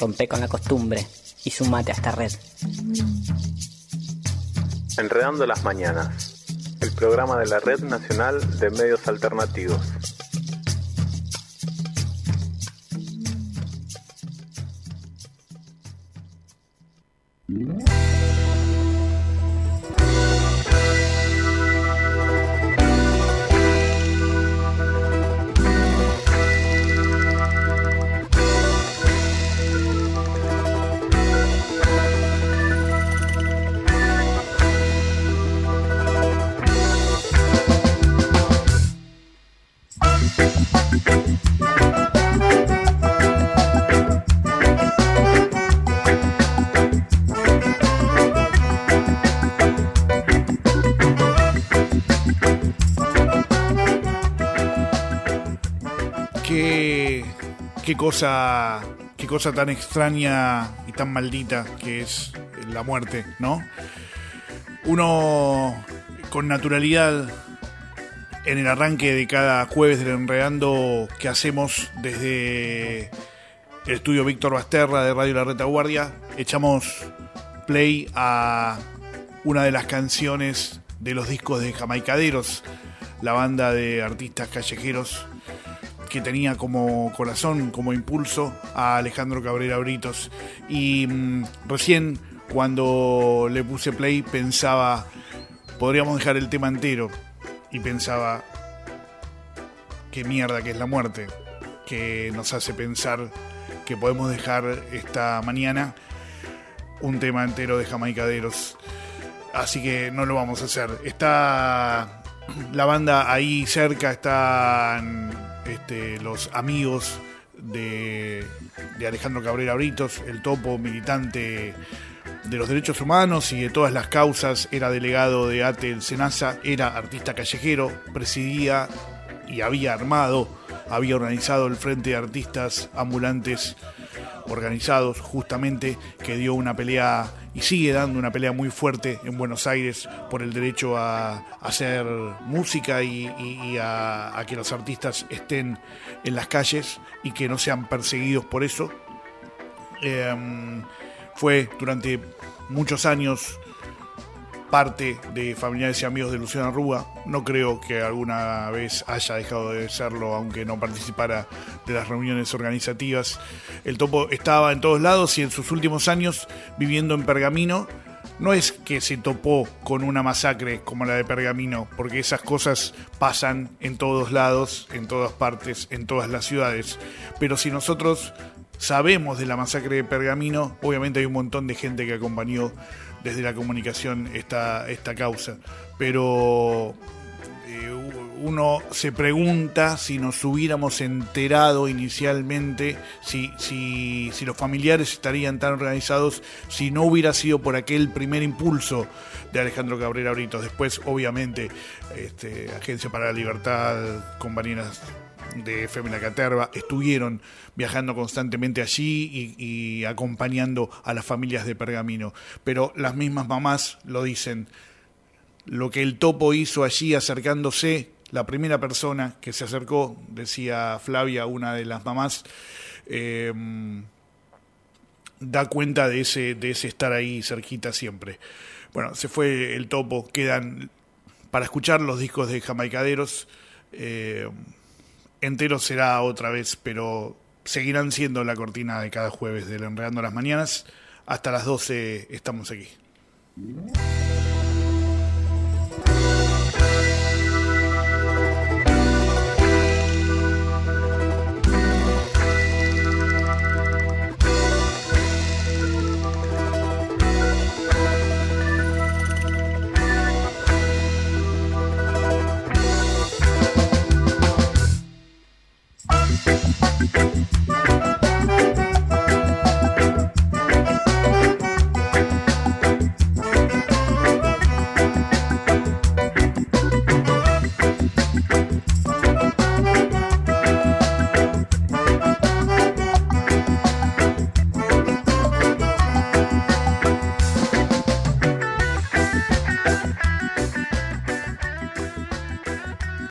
Rompe con la costumbre y sumate a esta red. Enredando las mañanas, el programa de la Red Nacional de Medios Alternativos. Qué cosa tan extraña y tan maldita que es la muerte, ¿no? Uno con naturalidad en el arranque de cada jueves del Enredando que hacemos desde el estudio Víctor Basterra de Radio La Retaguardia, echamos play a una de las canciones de los discos de Jamaicaderos, la banda de artistas callejeros que tenía como corazón, como impulso a Alejandro Cabrera Britos. Y recién cuando le puse play pensaba, podríamos dejar el tema entero, y pensaba, qué mierda que es la muerte, que nos hace pensar que podemos dejar esta mañana un tema entero de Jamaicaderos. Así que no lo vamos a hacer. Está la banda ahí cerca, están los amigos de Alejandro Cabrera Britos, el topo, militante de los derechos humanos y de todas las causas, era delegado de ATE el SENASA, era artista callejero, presidía y había organizado el Frente de Artistas Ambulantes Organizados, justamente, que dio una pelea y sigue dando una pelea muy fuerte en Buenos Aires por el derecho a hacer música y a que los artistas estén en las calles y que no sean perseguidos por eso. Fue durante muchos años parte de familiares y amigos de Luciana Rúa. No creo que alguna vez haya dejado de serlo, aunque no participara de las reuniones organizativas. El topo estaba en todos lados y en sus últimos años viviendo en Pergamino. No es que se topó con una masacre como la de Pergamino, porque esas cosas pasan en todos lados, en todas partes, en todas las ciudades. Pero si nosotros sabemos de la masacre de Pergamino, obviamente hay un montón de gente que acompañó desde la comunicación esta causa. Pero uno se pregunta si nos hubiéramos enterado inicialmente, si los familiares estarían tan organizados, si no hubiera sido por aquel primer impulso de Alejandro Cabrera Britos. Después, obviamente, Agencia para la Libertad, compañeras de FM La Caterva, estuvieron viajando constantemente allí y acompañando a las familias de Pergamino. Pero las mismas mamás lo dicen. Lo que el topo hizo allí acercándose, la primera persona que se acercó, decía Flavia, una de las mamás, da cuenta de ese estar ahí cerquita siempre. Bueno, se fue el topo, quedan para escuchar los discos de Jamaicaderos. Entero será otra vez, pero seguirán siendo la cortina de cada jueves del Enredando las Mañanas. Hasta las 12 estamos aquí.